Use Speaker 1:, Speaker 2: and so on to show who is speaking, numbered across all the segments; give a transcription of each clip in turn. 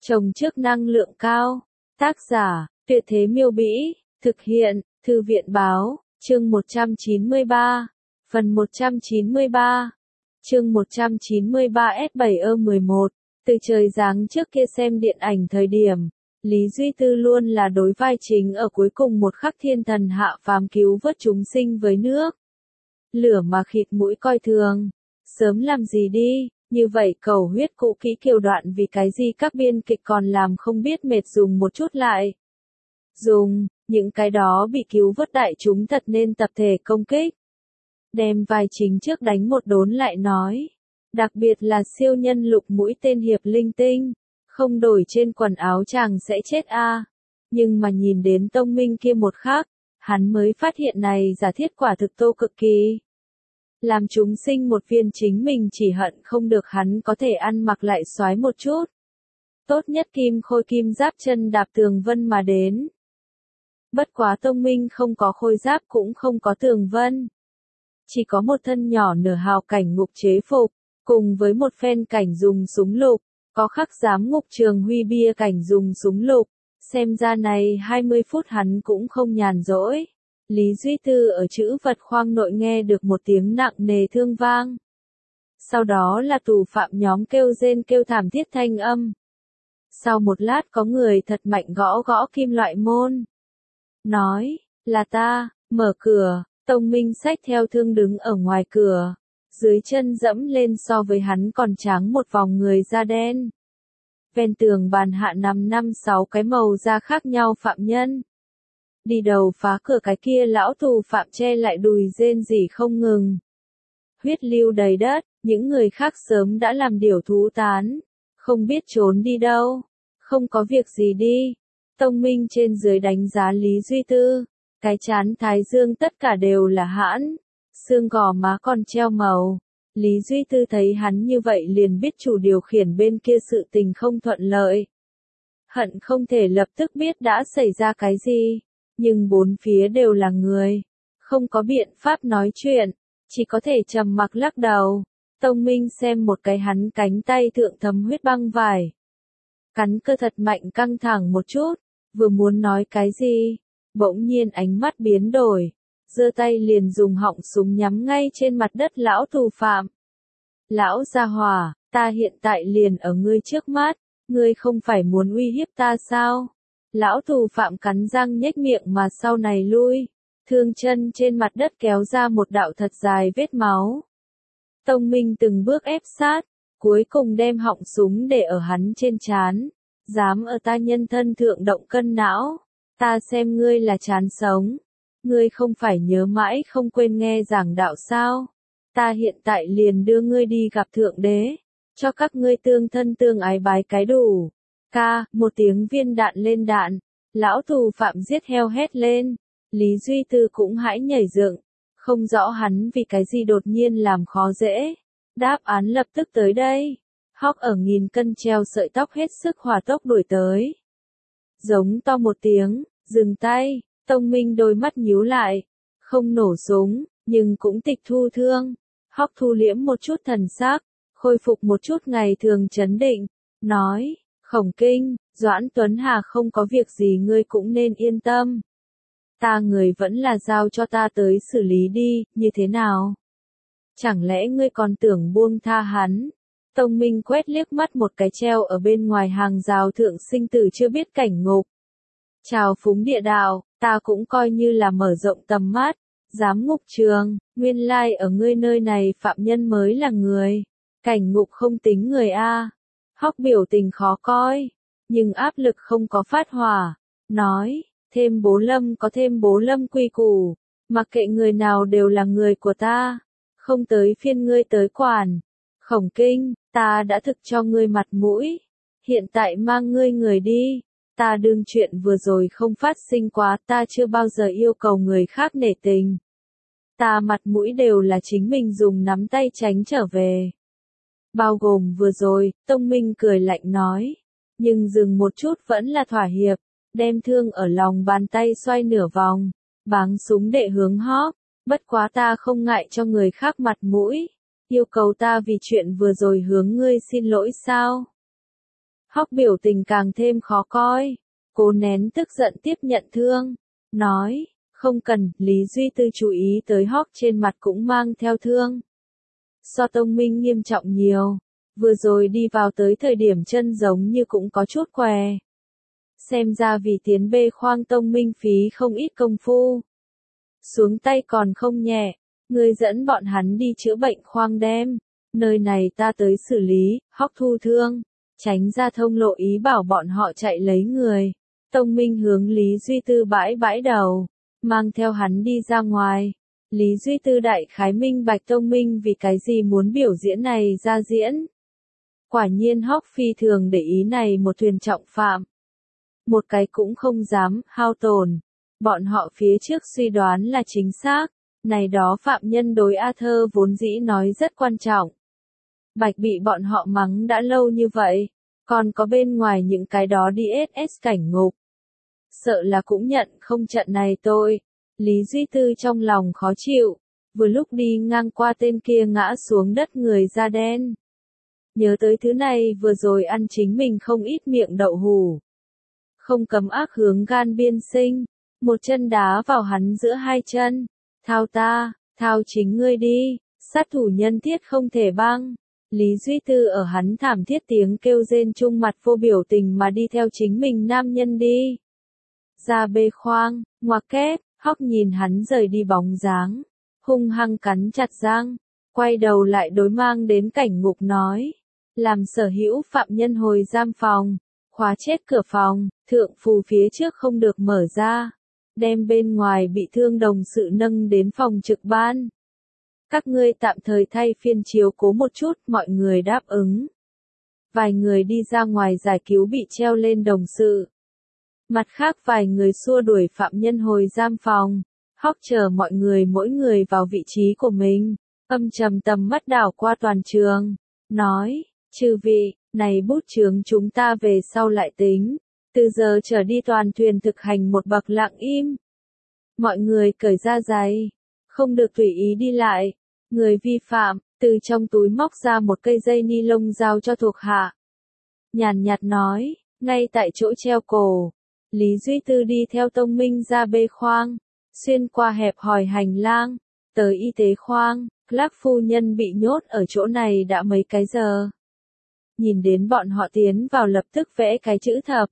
Speaker 1: Trồng trước năng lượng cao. Tác giả, Tuyệt Thế Miêu Bĩ. Thực hiện, Thư viện Báo. Chương 193. Phần 193. Chương 193S7E11. Từ trời giáng trước kia xem điện ảnh thời điểm, Lý Duy Tư luôn là đối vai chính ở cuối cùng một khắc thiên thần hạ phàm cứu vớt chúng sinh với nước. Lửa mà khịt mũi coi thường. Sớm làm gì đi, như vậy cầu huyết cũ kỹ kiều đoạn vì cái gì các biên kịch còn làm không biết mệt dùng một chút lại. Dùng, những cái đó bị cứu vớt đại chúng thật nên tập thể công kích. Đem vai chính trước đánh một đốn lại nói. Đặc biệt là siêu nhân lục mũi tên hiệp linh tinh. Không đổi trên quần áo chàng sẽ chết a. Nhưng mà nhìn đến tông minh kia một khắc, hắn mới phát hiện này giả thiết quả thực tô cực kỳ. Làm chúng sinh một viên chính mình chỉ hận không được hắn có thể ăn mặc lại soái một chút. Tốt nhất kim khôi kim giáp chân đạp tường vân mà đến. Bất quá tông minh không có khôi giáp cũng không có tường vân. Chỉ có một thân nhỏ nửa hào cảnh ngục chế phục, cùng với một phen cảnh dùng súng lục, có khắc giám ngục trường huy bia cảnh dùng súng lục. Xem ra này 20 phút hắn cũng không nhàn rỗi. Lý Duy Tư ở chữ vật khoang nội nghe được một tiếng nặng nề thương vang. Sau đó là tù phạm nhóm kêu rên kêu thảm thiết thanh âm. Sau một lát có người thật mạnh gõ gõ kim loại môn. Nói, là ta, mở cửa, Tông Minh xách theo thương đứng ở ngoài cửa. Dưới chân dẫm lên so với hắn còn tráng một vòng người da đen. Ven tường bàn hạ nằm 5-6 cái màu da khác nhau phạm nhân. Đi đầu phá cửa cái kia lão tù phạm che lại đùi rên rỉ không ngừng. Huyết lưu đầy đất, những người khác sớm đã làm điều thú tán. Không biết trốn đi đâu. Không có việc gì đi. Tông Minh trên dưới đánh giá Lý Duy Tư. Cái chán thái dương tất cả đều là hãn. Xương gò má còn treo màu. Lý Duy Tư thấy hắn như vậy liền biết chủ điều khiển bên kia sự tình không thuận lợi. Hận không thể lập tức biết đã xảy ra cái gì. Nhưng bốn phía đều là người. Không có biện pháp nói chuyện. Chỉ có thể trầm mặc lắc đầu. Tông Minh xem một cái hắn cánh tay thượng thấm huyết băng vải. Cắn cơ thật mạnh căng thẳng một chút. Vừa muốn nói cái gì. Bỗng nhiên ánh mắt biến đổi. Giơ tay liền dùng họng súng nhắm ngay trên mặt đất lão tù phạm. Lão gia hỏa, ta hiện tại liền ở ngươi trước mắt. Ngươi không phải muốn uy hiếp ta sao? Lão tù phạm cắn răng nhếch miệng mà sau này lui. Thương chân trên mặt đất kéo ra một đạo thật dài vết máu. Tông Minh từng bước ép sát. Cuối cùng đem họng súng để ở hắn trên trán. Dám ở ta nhân thân thượng động cân não. Ta xem ngươi là chán sống. Ngươi không phải nhớ mãi không quên nghe giảng đạo sao. Ta hiện tại liền đưa ngươi đi gặp Thượng Đế. Cho các ngươi tương thân tương ái bái cái đủ. Ca, một tiếng viên đạn lên đạn. Lão tù phạm giết heo hét lên. Lý Duy Tư cũng hãi nhảy dựng. Không rõ hắn vì cái gì đột nhiên làm khó dễ. Đáp án lập tức tới đây. Hóc ở nghìn cân treo sợi tóc hết sức hỏa tốc đuổi tới. Giống to một tiếng, dừng tay. Tông Minh đôi mắt nhíu lại. Không nổ súng, nhưng cũng tịch thu thương. Hóc thu liễm một chút thần sắc. Khôi phục một chút ngày thường trấn định. Nói, Khổng Kinh, Doãn Tuấn Hà không có việc gì ngươi cũng nên yên tâm. Ta người vẫn là giao cho ta tới xử lý đi, như thế nào? Chẳng lẽ ngươi còn tưởng buông tha hắn? Tông Minh quét liếc mắt một cái treo ở bên ngoài hàng rào thượng sinh tử chưa biết cảnh ngục. Chào phúng địa đạo, ta cũng coi như là mở rộng tầm mắt. Giám ngục trường, nguyên lai ở ngươi nơi này phạm nhân mới là người. Cảnh ngục không tính người a. Hóc biểu tình khó coi, nhưng áp lực không có phát hỏa. Nói, thêm bố lâm có thêm bố lâm quy củ. Mặc kệ người nào đều là người của ta. Không tới phiên ngươi tới quản. Khổng Kinh, ta đã thực cho ngươi mặt mũi. Hiện tại mang ngươi người đi. Ta đương chuyện vừa rồi không phát sinh quá, ta chưa bao giờ yêu cầu người khác nể tình. Ta mặt mũi đều là chính mình dùng nắm tay tránh trở về. Bao gồm vừa rồi, Tông Minh cười lạnh nói. Nhưng dừng một chút vẫn là thỏa hiệp. Đem thương ở lòng bàn tay xoay nửa vòng. Báng súng đệ hướng Hóc. Bất quá ta không ngại cho người khác mặt mũi. Yêu cầu ta vì chuyện vừa rồi hướng ngươi xin lỗi sao? Hóc biểu tình càng thêm khó coi. Cố nén tức giận tiếp nhận thương. Nói, không cần, Lý Duy Tư chú ý tới Hóc trên mặt cũng mang theo thương. So Tông Minh nghiêm trọng nhiều. Vừa rồi đi vào tới thời điểm chân giống như cũng có chút què. Xem ra vì tiến bê khoang Tông Minh phí không ít công phu. Xuống tay còn không nhẹ. Ngươi dẫn bọn hắn đi chữa bệnh khoang đem. Nơi này ta tới xử lý, Hóc thu thương. Tránh ra thông lộ ý bảo bọn họ chạy lấy người. Tông Minh hướng Lý Duy Tư bãi bãi đầu. Mang theo hắn đi ra ngoài. Lý Duy Tư đại khái minh bạch Tông Minh vì cái gì muốn biểu diễn này ra diễn. Quả nhiên Hóc phi thường để ý này một thuyền trọng phạm. Một cái cũng không dám hao tổn. Bọn họ phía trước suy đoán là chính xác. Này đó phạm nhân đối A Thơ vốn dĩ nói rất quan trọng. Bạch bị bọn họ mắng đã lâu như vậy. Còn có bên ngoài những cái đó đi SS cảnh ngục. Sợ là cũng nhận không trận này tôi. Lý Duy Tư trong lòng khó chịu. Vừa lúc đi ngang qua tên kia ngã xuống đất người da đen. Nhớ tới thứ này vừa rồi ăn chính mình không ít miệng đậu hủ. Không cấm ác hướng gan biên sinh. Một chân đá vào hắn giữa hai chân. Thao ta, thao chính ngươi đi. Sát thủ nhân thiết không thể băng. Lý Duy Tư ở hắn thảm thiết tiếng kêu rên chung mặt vô biểu tình mà đi theo chính mình nam nhân đi. Ra bê khoang, ngoặc kép, Hóc nhìn hắn rời đi bóng dáng. Hung hăng cắn chặt răng. Quay đầu lại đối mang đến cảnh ngục nói. Làm sở hữu phạm nhân hồi giam phòng. Khóa chết cửa phòng, thượng phù phía trước không được mở ra. Đem bên ngoài bị thương đồng sự nâng đến phòng trực ban. Các ngươi tạm thời thay phiên chiếu cố một chút, mọi người đáp ứng. Vài người đi ra ngoài giải cứu bị treo lên đồng sự. Mặt khác vài người xua đuổi phạm nhân hồi giam phòng. Hóc chờ mọi người mỗi người vào vị trí của mình. Âm trầm tầm mắt đảo qua toàn trường. Nói, chư vị, này bút chướng chúng ta về sau lại tính. Từ giờ trở đi toàn thuyền thực hành một bậc lặng im. Mọi người cởi ra giày. Không được tùy ý đi lại. Người vi phạm, từ trong túi móc ra một cây dây ni lông giao cho thuộc hạ. Nhàn nhạt nói, ngay tại chỗ treo cổ. Lý Duy Tư đi theo Tông Minh ra bê khoang. Xuyên qua hẹp hòi hành lang. Tới y tế khoang, Clark phu nhân bị nhốt ở chỗ này đã mấy cái giờ. Nhìn đến bọn họ tiến vào lập tức vẽ cái chữ thập.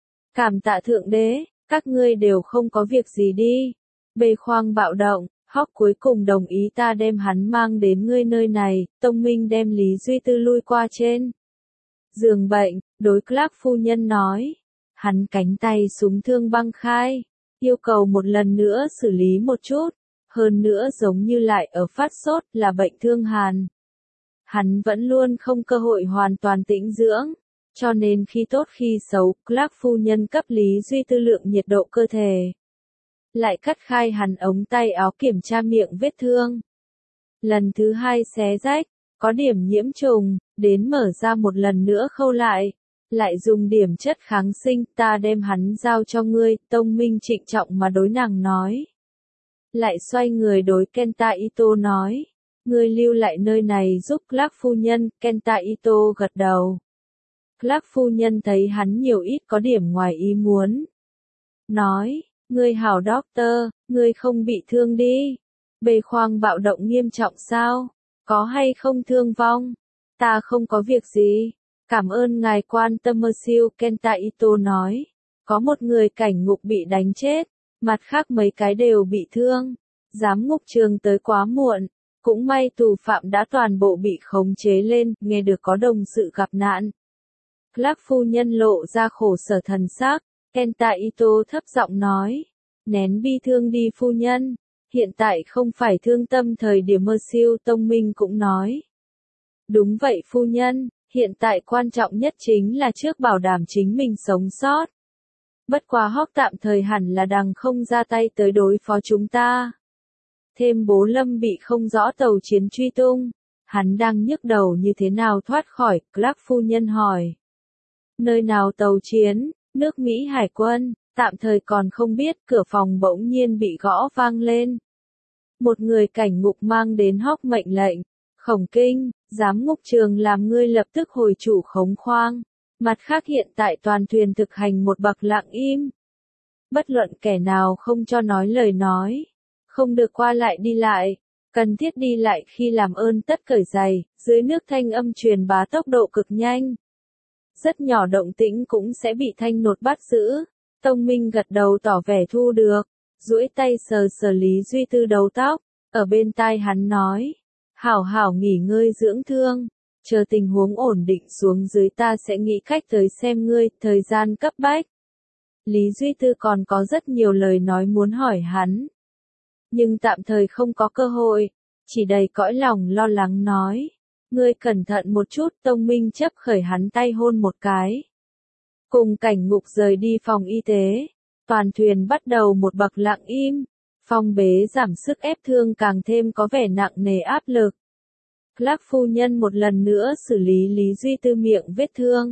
Speaker 1: Cảm tạ thượng đế, các ngươi đều không có việc gì đi. Bê khoang bạo động. Hóc cuối cùng đồng ý ta đem hắn mang đến ngươi nơi này. Tông Minh đem Lý Duy Tư lui qua trên giường bệnh, đối Clark phu nhân nói. Hắn cánh tay súng thương băng khai, yêu cầu một lần nữa xử lý một chút, hơn nữa giống như lại ở phát sốt là bệnh thương hàn. Hắn vẫn luôn không cơ hội hoàn toàn tĩnh dưỡng, cho nên khi tốt khi xấu, Clark phu nhân cấp Lý Duy Tư lượng nhiệt độ cơ thể. Lại cắt khai hắn ống tay áo kiểm tra miệng vết thương. Lần thứ hai xé rách, có điểm nhiễm trùng, đến mở ra một lần nữa khâu lại. Lại dùng điểm chất kháng sinh, ta đem hắn giao cho ngươi, Tông Minh trịnh trọng mà đối nàng nói. Lại xoay người đối Kenta Ito nói. Ngươi lưu lại nơi này giúp Clark phu nhân, Kenta Ito gật đầu. Clark phu nhân thấy hắn nhiều ít có điểm ngoài ý muốn. Nói. Ngươi hảo doctor, ngươi không bị thương đi. Bê khoang bạo động nghiêm trọng sao? Có hay không thương vong? Ta không có việc gì. Cảm ơn ngài quan tâm Monsieur Kenta Ito nói. Có một người cảnh ngục bị đánh chết, mặt khác mấy cái đều bị thương. Giám ngục trường tới quá muộn. Cũng may tù phạm đã toàn bộ bị khống chế lên, nghe được có đồng sự gặp nạn. Clark phu nhân lộ ra khổ sở thần sắc. Kenta Ito thấp giọng nói, nén bi thương đi phu nhân, hiện tại không phải thương tâm thời điểm Monsieur Tông Minh cũng nói. Đúng vậy phu nhân, hiện tại quan trọng nhất chính là trước bảo đảm chính mình sống sót. Bất quá Hóc tạm thời hẳn là đằng không ra tay tới đối phó chúng ta. Thêm bố Lâm bị không rõ tàu chiến truy tung, hắn đang nhức đầu như thế nào thoát khỏi, Clark phu nhân hỏi. Nơi nào tàu chiến? Nước Mỹ Hải quân, tạm thời còn không biết, cửa phòng bỗng nhiên bị gõ vang lên. Một người cảnh ngục mang đến Hóc mệnh lệnh, Khổng Kinh, giám ngục trường làm ngươi lập tức hồi chủ khống khoang. Mặt khác hiện tại toàn thuyền thực hành một bậc lặng im. Bất luận kẻ nào không cho nói lời nói, không được qua lại đi lại, cần thiết đi lại khi làm ơn tất cởi giày, dưới nước thanh âm truyền bá tốc độ cực nhanh. Rất nhỏ động tĩnh cũng sẽ bị thanh nột bắt giữ. Tông Minh gật đầu tỏ vẻ thu được, duỗi tay sờ sờ Lý Duy Tư đầu tóc, ở bên tai hắn nói, hảo hảo nghỉ ngơi dưỡng thương, chờ tình huống ổn định xuống dưới ta sẽ nghĩ cách tới xem ngươi, thời gian cấp bách. Lý Duy Tư còn có rất nhiều lời nói muốn hỏi hắn, nhưng tạm thời không có cơ hội, chỉ đầy cõi lòng lo lắng nói, ngươi cẩn thận một chút. Tông Minh chấp khởi hắn tay hôn một cái. Cùng Cảnh Ngục rời đi phòng y tế, toàn thuyền bắt đầu một bậc lặng im, phong bế giảm sức ép thương càng thêm có vẻ nặng nề áp lực. Clark phu nhân một lần nữa xử lý Lý Duy Tư miệng vết thương.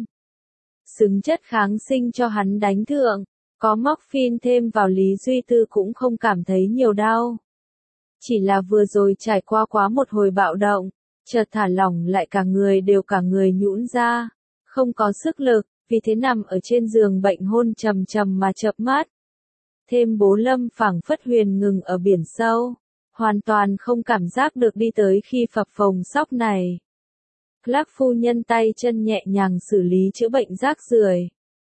Speaker 1: Xứng chất kháng sinh cho hắn đánh thượng, có morphine thêm vào Lý Duy Tư cũng không cảm thấy nhiều đau. Chỉ là vừa rồi trải qua quá một hồi bạo động, chợt thả lỏng lại cả người nhũn ra, không có sức lực, vì thế nằm ở trên giường bệnh hôn trầm trầm mà chợp mắt. Thêm Bố Lâm phảng phất huyền ngừng ở biển sâu, hoàn toàn không cảm giác được đi tới khi phập phồng sóc này. Clark phu nhân tay chân nhẹ nhàng xử lý chữa bệnh rác rưởi,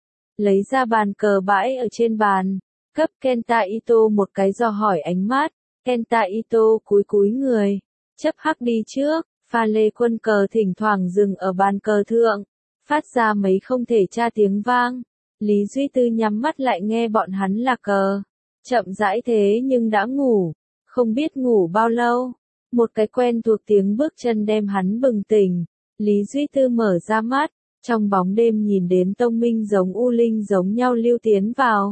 Speaker 1: lấy ra bàn cờ bãi ở trên bàn, cấp Kenta Ito một cái dò hỏi ánh mắt. Kenta Ito cúi cúi người, chấp hắc đi trước, pha lê quân cờ thỉnh thoảng dừng ở bàn cờ thượng, phát ra mấy không thể tra tiếng vang. Lý Duy Tư nhắm mắt lại nghe bọn hắn là cờ, chậm rãi thế nhưng đã ngủ, không biết ngủ bao lâu. Một cái quen thuộc tiếng bước chân đem hắn bừng tỉnh, Lý Duy Tư mở ra mắt, trong bóng đêm nhìn đến Tông Minh giống U Linh giống nhau lưu tiến vào.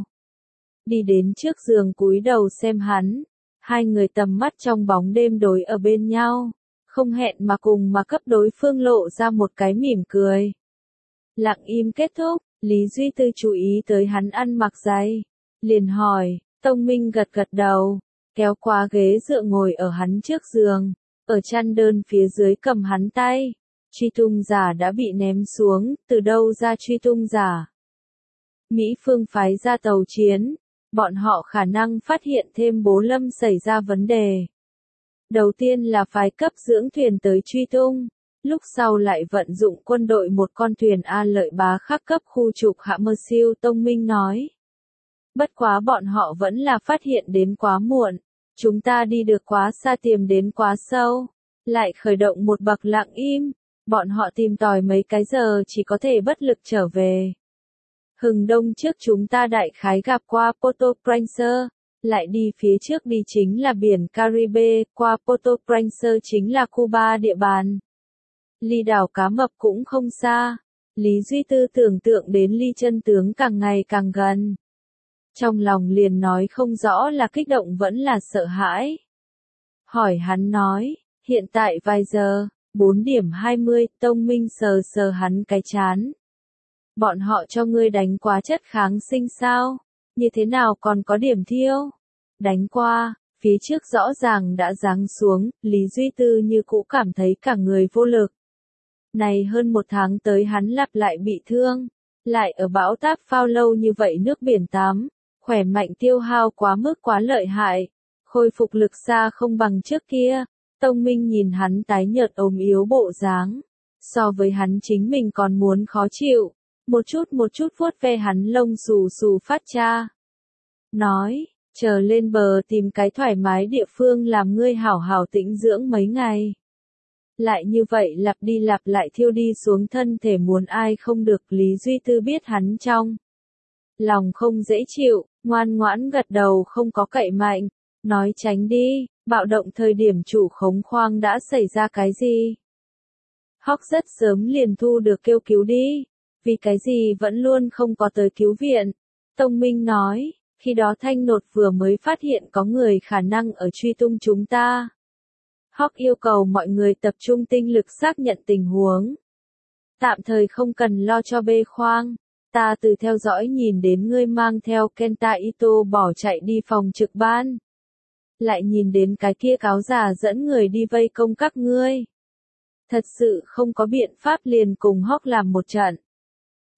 Speaker 1: Đi đến trước giường cúi đầu xem hắn, hai người tầm mắt trong bóng đêm đối ở bên nhau, không hẹn mà cùng mà cấp đối phương lộ ra một cái mỉm cười. Lặng im kết thúc, Lý Duy Tư chú ý tới hắn ăn mặc giày, liền hỏi. Tông Minh gật gật đầu, kéo qua ghế dựa ngồi ở hắn trước giường, ở chăn đơn phía dưới cầm hắn tay. Truy tung giả đã bị ném xuống, từ đâu ra truy tung giả? Mỹ phương phái ra tàu chiến, bọn họ khả năng phát hiện thêm Bố Lâm xảy ra vấn đề. Đầu tiên là phái cấp dưỡng thuyền tới truy tung, lúc sau lại vận dụng quân đội một con thuyền A Lợi Bá khắc cấp khu trục hạ mơ siêu. Tông Minh nói. Bất quá bọn họ vẫn là phát hiện đến quá muộn, chúng ta đi được quá xa tiềm đến quá sâu, lại khởi động một bậc lặng im, bọn họ tìm tòi mấy cái giờ chỉ có thể bất lực trở về. Hừng đông trước chúng ta đại khái gặp qua Port-au-Prince, lại đi phía trước đi chính là biển Caribe, qua Port-au-Prince chính là Cuba địa bàn. Ly đảo Cá Mập cũng không xa, Lý Duy Tư tưởng tượng đến ly chân tướng càng ngày càng gần. Trong lòng liền nói không rõ là kích động vẫn là sợ hãi. Hỏi hắn nói, hiện tại vài giờ, 4:20, Tông Minh sờ sờ hắn cái chán. Bọn họ cho ngươi đánh quá chất kháng sinh sao? Như thế nào còn có điểm thiêu? Đánh qua, phía trước rõ ràng đã giáng xuống, Lý Duy Tư như cũ cảm thấy cả người vô lực. Này hơn một tháng tới hắn lặp lại bị thương, lại ở bão táp phao lâu như vậy nước biển tắm, khỏe mạnh tiêu hao quá mức quá lợi hại, khôi phục lực xa không bằng trước kia. Tông Minh nhìn hắn tái nhợt ốm yếu bộ dáng, so với hắn chính mình còn muốn khó chịu, một chút vuốt ve hắn lông xù xù phát cha. Nói, chờ lên bờ tìm cái thoải mái địa phương làm ngươi hảo hảo tĩnh dưỡng mấy ngày. Lại như vậy lặp đi lặp lại thiêu đi xuống thân thể muốn ai không được. Lý Duy Tư biết hắn trong lòng không dễ chịu, ngoan ngoãn gật đầu không có cậy mạnh, nói tránh đi, bạo động thời điểm chủ khống khoang đã xảy ra cái gì? Hóc rất sớm liền thu được kêu cứu đi, vì cái gì vẫn luôn không có tới cứu viện. Tông Minh nói, khi đó Thanh Nột vừa mới phát hiện có người khả năng ở truy tung chúng ta. Hóc yêu cầu mọi người tập trung tinh lực xác nhận tình huống. Tạm thời không cần lo cho bê khoang. Ta từ theo dõi nhìn đến ngươi mang theo Kenta Ito bỏ chạy đi phòng trực ban. Lại nhìn đến cái kia cáo già dẫn người đi vây công các ngươi. Thật sự không có biện pháp liền cùng Hóc làm một trận.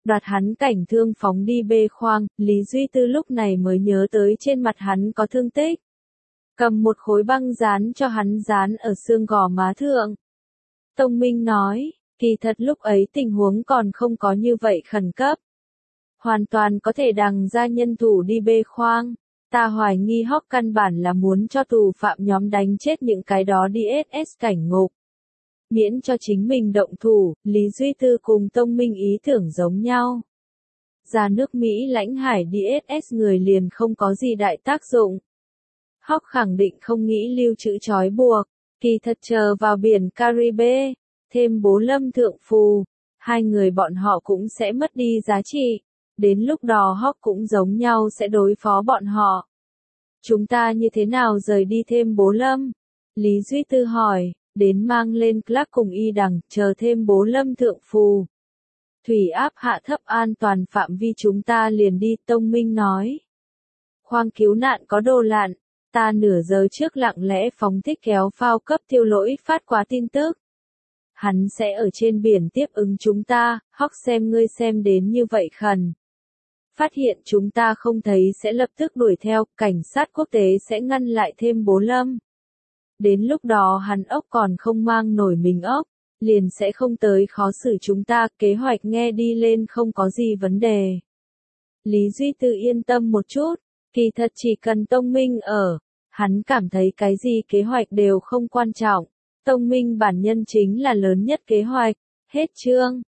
Speaker 1: đoạt hắn cảnh thương phóng đi bê khoang, Lý Duy Tư lúc này mới nhớ tới trên mặt hắn có thương tích. Cầm một khối băng dán cho hắn dán ở xương gò má thượng. Tông Minh nói, kỳ thật lúc ấy tình huống còn không có như vậy khẩn cấp. Hoàn toàn có thể đằng ra nhân thủ đi bê khoang. Ta hoài nghi Hawk căn bản là muốn cho tù phạm nhóm đánh chết những cái đó DSS cảnh ngục. Miễn cho chính mình động thủ, Lý Duy Tư cùng Tông Minh ý tưởng giống nhau. Ra nước Mỹ lãnh hải DSS người liền không có gì đại tác dụng. Hawk khẳng định không nghĩ lưu trữ trói buộc, kỳ thật chờ vào biển Caribe, thêm bố lâm thượng phù, hai người bọn họ cũng sẽ mất đi giá trị. Đến lúc đó Hawk cũng giống nhau sẽ đối phó bọn họ. Chúng ta như thế nào rời đi thêm bố lâm? Lý Duy Tư hỏi, đến mang lên Clark cùng y đằng, chờ thêm bố lâm thượng phù. Thủy áp hạ thấp an toàn phạm vi chúng ta liền đi, Tông Minh nói. Khoang cứu nạn có đồ lặn, ta nửa giờ trước lặng lẽ phóng thích kéo phao cấp Tiêu Lỗi phát quá tin tức. Hắn sẽ ở trên biển tiếp ứng chúng ta, Hawk xem ngươi xem đến như vậy khẩn. Phát hiện chúng ta không thấy sẽ lập tức đuổi theo, cảnh sát quốc tế sẽ ngăn lại thêm bố lâm. Đến lúc đó hắn ốc còn không mang nổi mình ốc, liền sẽ không tới khó xử chúng ta, kế hoạch nghe đi lên không có gì vấn đề. Lý Duy Tư yên tâm một chút, kỳ thật chỉ cần Tông Minh ở, hắn cảm thấy cái gì kế hoạch đều không quan trọng. Tông Minh bản nhân chính là lớn nhất kế hoạch, hết chương.